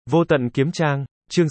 Vô tận kiếm trang, chương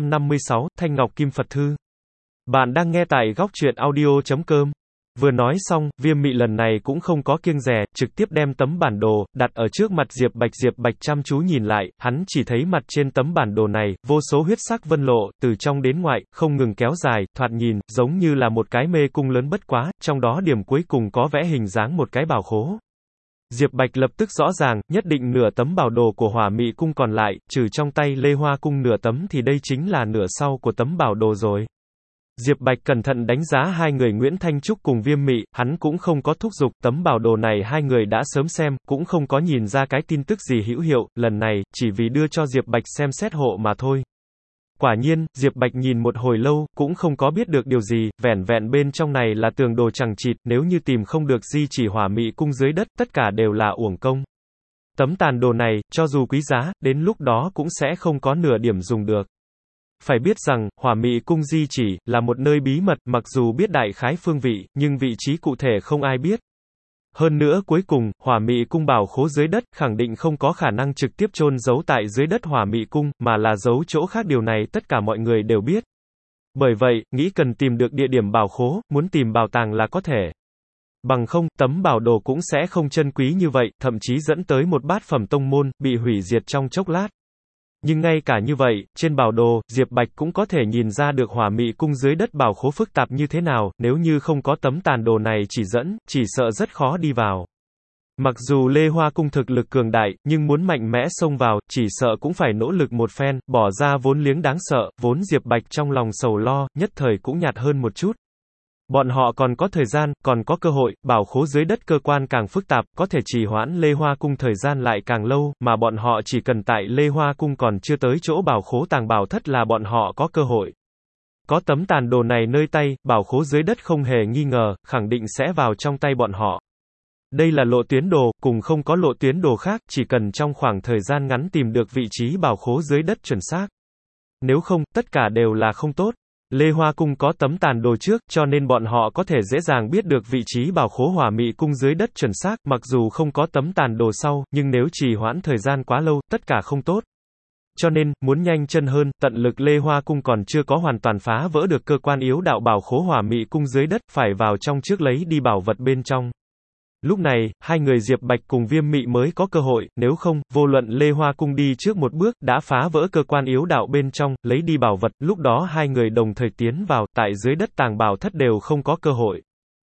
656, Thanh Ngọc Kim Phật Thư. Bạn đang nghe tại góc truyện audio.com. Vừa nói xong, Viêm Mị lần này cũng không có kiêng dè, trực tiếp đem tấm bản đồ đặt ở trước mặt Diệp Bạch chăm chú nhìn lại, hắn chỉ thấy mặt trên tấm bản đồ này, vô số huyết sắc vân lộ, từ trong đến ngoại, không ngừng kéo dài, thoạt nhìn, giống như là một cái mê cung lớn bất quá, trong đó điểm cuối cùng có vẽ hình dáng một cái bảo khố. Diệp Bạch lập tức rõ ràng, nhất định nửa tấm bảo đồ của Hỏa Mị Cung còn lại, trừ trong tay Lê Hoa Cung nửa tấm thì đây chính là nửa sau của tấm bảo đồ rồi. Diệp Bạch cẩn thận đánh giá hai người Nguyễn Thanh Trúc cùng Viêm Mị, hắn cũng không có thúc giục, tấm bảo đồ này hai người đã sớm xem, cũng không có nhìn ra cái tin tức gì hữu hiệu, lần này, chỉ vì đưa cho Diệp Bạch xem xét hộ mà thôi. Quả nhiên, Diệp Bạch nhìn một hồi lâu, cũng không có biết được điều gì, vẻn vẹn bên trong này là tường đồ chằng chịt, nếu như tìm không được di chỉ Hỏa Mị Cung dưới đất, tất cả đều là uổng công. Tấm tàn đồ này, cho dù quý giá, đến lúc đó cũng sẽ không có nửa điểm dùng được. Phải biết rằng, Hỏa Mị Cung di chỉ, là một nơi bí mật, mặc dù biết đại khái phương vị, nhưng vị trí cụ thể không ai biết. Hơn nữa cuối cùng, Hỏa Mị Cung bảo khố dưới đất, khẳng định không có khả năng trực tiếp chôn giấu tại dưới đất Hỏa Mị Cung, mà là giấu chỗ khác, điều này tất cả mọi người đều biết. Bởi vậy, nghĩ cần tìm được địa điểm bảo khố, muốn tìm bảo tàng là có thể. Bằng không, tấm bảo đồ cũng sẽ không chân quý như vậy, thậm chí dẫn tới một bát phẩm tông môn, bị hủy diệt trong chốc lát. Nhưng ngay cả như vậy, trên bảo đồ, Diệp Bạch cũng có thể nhìn ra được Hỏa Mị Cung dưới đất bảo khố phức tạp như thế nào, nếu như không có tấm tàn đồ này chỉ dẫn, chỉ sợ rất khó đi vào. Mặc dù Lê Hoa Cung thực lực cường đại, nhưng muốn mạnh mẽ xông vào, chỉ sợ cũng phải nỗ lực một phen, bỏ ra vốn liếng đáng sợ, vốn Diệp Bạch trong lòng sầu lo, nhất thời cũng nhạt hơn một chút. Bọn họ còn có thời gian, còn có cơ hội, bảo khố dưới đất cơ quan càng phức tạp, có thể trì hoãn Lê Hoa Cung thời gian lại càng lâu, mà bọn họ chỉ cần tại Lê Hoa Cung còn chưa tới chỗ bảo khố tàng bảo thất là bọn họ có cơ hội. Có tấm tàn đồ này nơi tay, bảo khố dưới đất không hề nghi ngờ, khẳng định sẽ vào trong tay bọn họ. Đây là lộ tuyến đồ, cùng không có lộ tuyến đồ khác, chỉ cần trong khoảng thời gian ngắn tìm được vị trí bảo khố dưới đất chuẩn xác. Nếu không, tất cả đều là không tốt. Lê Hoa Cung có tấm tàn đồ trước, cho nên bọn họ có thể dễ dàng biết được vị trí bảo khố Hỏa Mị Cung dưới đất chuẩn xác, mặc dù không có tấm tàn đồ sau, nhưng nếu trì hoãn thời gian quá lâu, tất cả không tốt. Cho nên, muốn nhanh chân hơn, tận lực Lê Hoa Cung còn chưa có hoàn toàn phá vỡ được cơ quan yếu đạo bảo khố Hỏa Mị Cung dưới đất, phải vào trong trước lấy đi bảo vật bên trong. Lúc này, hai người Diệp Bạch cùng Viêm Mị mới có cơ hội, nếu không, vô luận Lê Hoa Cung đi trước một bước, đã phá vỡ cơ quan yếu đạo bên trong, lấy đi bảo vật, lúc đó hai người đồng thời tiến vào, tại dưới đất tàng bảo thất đều không có cơ hội.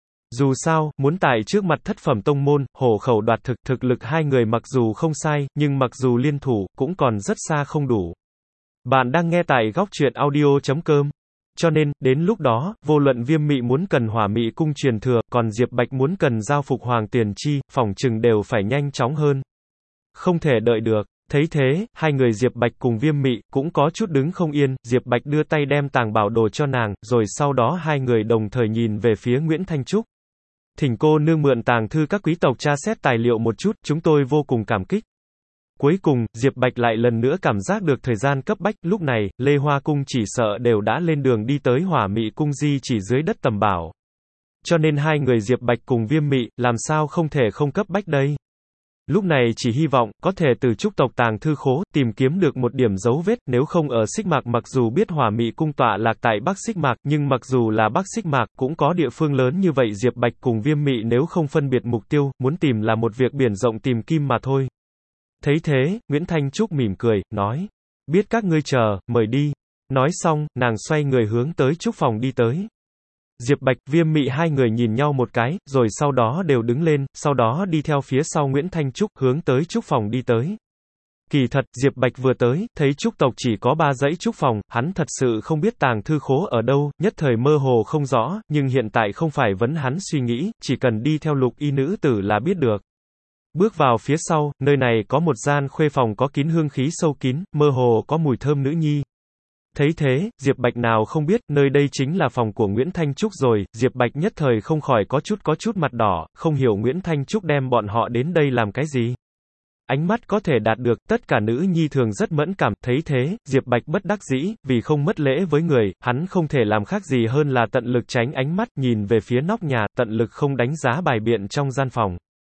Dù sao, muốn tại trước mặt thất phẩm tông môn, hổ khẩu đoạt thực lực hai người mặc dù không sai, nhưng mặc dù liên thủ, cũng còn rất xa không đủ. Bạn đang nghe tại góc truyện audio.com. Cho nên, đến lúc đó, vô luận Viêm Mị muốn cần Hỏa Mị Cung truyền thừa, còn Diệp Bạch muốn cần giao phục Hoàng Tiền Chi, phỏng chừng đều phải nhanh chóng hơn. Không thể đợi được. Thấy thế, hai người Diệp Bạch cùng Viêm Mị, cũng có chút đứng không yên, Diệp Bạch đưa tay đem tàng bảo đồ cho nàng, rồi sau đó hai người đồng thời nhìn về phía Nguyễn Thanh Trúc. Thỉnh cô nương mượn tàng thư các quý tộc tra xét tài liệu một chút, chúng tôi vô cùng cảm kích. Cuối cùng, Diệp Bạch lại lần nữa cảm giác được thời gian cấp bách, lúc này, Lê Hoa Cung chỉ sợ đều đã lên đường đi tới Hỏa Mị Cung di chỉ dưới đất tầm bảo. Cho nên hai người Diệp Bạch cùng Viêm Mị, làm sao không thể không cấp bách đây? Lúc này chỉ hy vọng, có thể từ Trúc tộc tàng thư khố, tìm kiếm được một điểm dấu vết, nếu không ở Xích Mạc mặc dù biết Hỏa Mị Cung tọa lạc tại Bắc Xích Mạc, nhưng mặc dù là Bắc Xích Mạc, cũng có địa phương lớn như vậy Diệp Bạch cùng Viêm Mị nếu không phân biệt mục tiêu, muốn tìm là một việc biển rộng tìm kim mà thôi. Thấy thế, Nguyễn Thanh Trúc mỉm cười, nói. Biết các ngươi chờ, mời đi. Nói xong, nàng xoay người hướng tới Trúc phòng đi tới. Diệp Bạch, Viêm Mị hai người nhìn nhau một cái, rồi sau đó đều đứng lên, sau đó đi theo phía sau Nguyễn Thanh Trúc, hướng tới Trúc phòng đi tới. Kỳ thật, Diệp Bạch vừa tới, thấy Trúc tộc chỉ có 3 dãy Trúc phòng, hắn thật sự không biết tàng thư khố ở đâu, nhất thời mơ hồ không rõ, nhưng hiện tại không phải vấn hắn suy nghĩ, chỉ cần đi theo Lục Y nữ tử là biết được. Bước vào phía sau, nơi này có một gian khuê phòng có kín hương khí sâu kín, mơ hồ có mùi thơm nữ nhi. Thấy thế, Diệp Bạch nào không biết, nơi đây chính là phòng của Nguyễn Thanh Trúc rồi, Diệp Bạch nhất thời không khỏi có chút mặt đỏ, không hiểu Nguyễn Thanh Trúc đem bọn họ đến đây làm cái gì. Ánh mắt có thể đạt được, tất cả nữ nhi thường rất mẫn cảm, thấy thế, Diệp Bạch bất đắc dĩ, vì không mất lễ với người, hắn không thể làm khác gì hơn là tận lực tránh ánh mắt, nhìn về phía nóc nhà, tận lực không đánh giá bài biện trong gian phòng.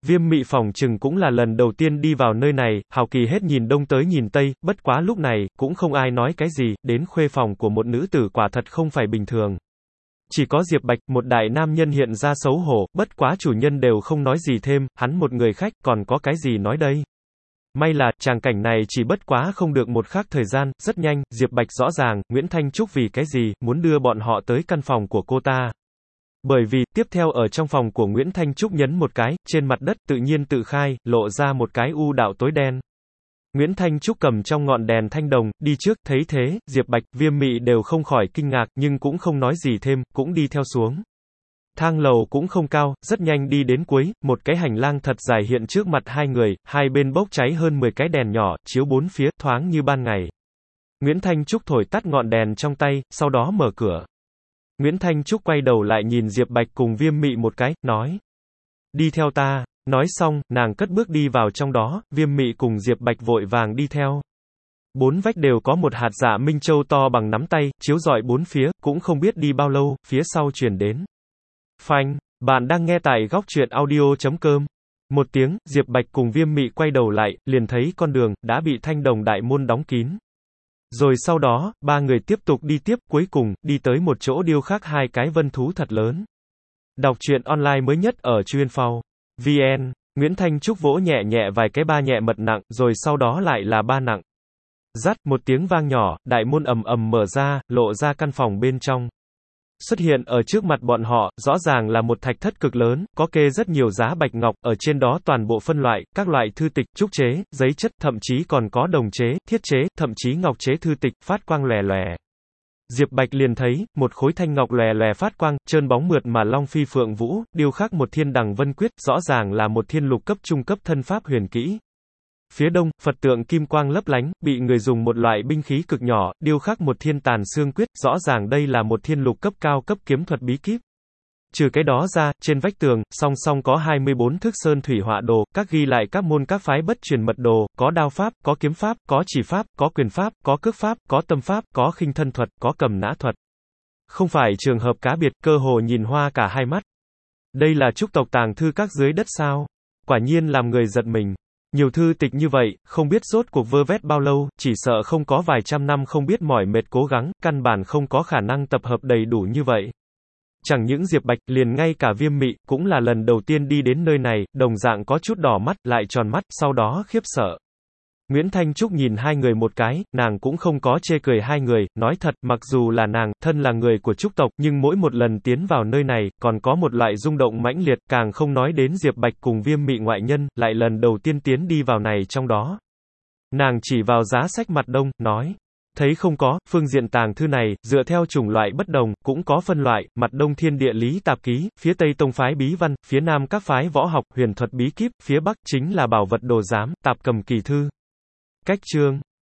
Viêm Mị phỏng chừng cũng là lần đầu tiên đi vào nơi này, hào kỳ hết nhìn đông tới nhìn tây, bất quá lúc này, cũng không ai nói cái gì, đến khuê phòng của một nữ tử quả thật không phải bình thường. Chỉ có Diệp Bạch, một đại nam nhân hiện ra xấu hổ, bất quá chủ nhân đều không nói gì thêm, hắn một người khách, còn có cái gì nói đây. May là, tràng cảnh này chỉ bất quá không được một khắc thời gian, rất nhanh, Diệp Bạch rõ ràng, Nguyễn Thanh Trúc vì cái gì, muốn đưa bọn họ tới căn phòng của cô ta. Bởi vì, tiếp theo ở trong phòng của Nguyễn Thanh Trúc nhấn một cái, trên mặt đất tự nhiên tự khai, lộ ra một cái u đạo tối đen. Nguyễn Thanh Trúc cầm trong ngọn đèn thanh đồng, đi trước, thấy thế, Diệp Bạch, Viêm Mị đều không khỏi kinh ngạc, nhưng cũng không nói gì thêm, cũng đi theo xuống. Thang lầu cũng không cao, rất nhanh đi đến cuối, một cái hành lang thật dài hiện trước mặt hai người, hai bên bốc cháy hơn 10 cái đèn nhỏ, chiếu bốn phía, thoáng như ban ngày. Nguyễn Thanh Trúc thổi tắt ngọn đèn trong tay, sau đó mở cửa. Nguyễn Thanh Trúc quay đầu lại nhìn Diệp Bạch cùng Viêm Mị một cái, nói. Đi theo ta. Nói xong, nàng cất bước đi vào trong đó, Viêm Mị cùng Diệp Bạch vội vàng đi theo. Bốn vách đều có một hạt dạ minh châu to bằng nắm tay, chiếu rọi bốn phía, cũng không biết đi bao lâu, phía sau truyền đến. Phanh, bạn đang nghe tại góc truyện audio.com. Một tiếng, Diệp Bạch cùng Viêm Mị quay đầu lại, liền thấy con đường, đã bị thanh đồng đại môn đóng kín. Rồi sau đó, ba người tiếp tục đi tiếp, cuối cùng, đi tới một chỗ điêu khắc hai cái vân thú thật lớn. Đọc truyện online mới nhất ở Chuyên.Phau VN, Nguyễn Thanh Trúc vỗ nhẹ nhẹ vài cái ba nhẹ mật nặng, rồi sau đó lại là ba nặng. Rắt, một tiếng vang nhỏ, đại môn ầm ầm mở ra, lộ ra căn phòng bên trong. Xuất hiện ở trước mặt bọn họ, rõ ràng là một thạch thất cực lớn, có kê rất nhiều giá bạch ngọc, ở trên đó toàn bộ phân loại, các loại thư tịch, trúc chế, giấy chất, thậm chí còn có đồng chế, thiết chế, thậm chí ngọc chế thư tịch, phát quang lòe lòe. Diệp Bạch liền thấy, một khối thanh ngọc lòe lòe phát quang, trơn bóng mượt mà long phi phượng vũ, điêu khắc một thiên đằng vân quyết, rõ ràng là một thiên lục cấp trung cấp thân pháp huyền kỹ. Phía đông, Phật tượng kim quang lấp lánh, bị người dùng một loại binh khí cực nhỏ, điêu khắc một thiên tàn xương quyết, rõ ràng đây là một thiên lục cấp cao cấp kiếm thuật bí kíp. Trừ cái đó ra, trên vách tường, song song có 24 thước sơn thủy họa đồ, các ghi lại các môn các phái bất truyền mật đồ, có đao pháp, có kiếm pháp, có chỉ pháp, có quyền pháp, có cước pháp, có tâm pháp, có khinh thân thuật, có cầm nã thuật. Không phải trường hợp cá biệt, cơ hồ nhìn hoa cả hai mắt. Đây là trúc tộc tàng thư các dưới đất sao? Quả nhiên làm người giật mình. Nhiều thư tịch như vậy, không biết rốt cuộc vơ vét bao lâu, chỉ sợ không có vài trăm năm không biết mỏi mệt cố gắng, căn bản không có khả năng tập hợp đầy đủ như vậy. Chẳng những Diệp Bạch, liền ngay cả Viêm Mị, cũng là lần đầu tiên đi đến nơi này, đồng dạng có chút đỏ mắt, lại tròn mắt, sau đó khiếp sợ. Nguyễn Thanh Trúc nhìn hai người một cái, nàng cũng không có chê cười hai người, nói thật, mặc dù là nàng, thân là người của Trúc tộc, nhưng mỗi một lần tiến vào nơi này, còn có một loại rung động mãnh liệt, càng không nói đến Diệp Bạch cùng Viêm Mị ngoại nhân, lại lần đầu tiên tiến đi vào này trong đó. Nàng chỉ vào giá sách mặt đông, nói. Thấy không có, phương diện tàng thư này, dựa theo chủng loại bất đồng, cũng có phân loại, mặt đông thiên địa lý tạp ký, phía tây tông phái bí văn, phía nam các phái võ học, huyền thuật bí kíp, phía bắc chính là bảo vật đồ giám, tạp cầm kỳ thư. Cách chương.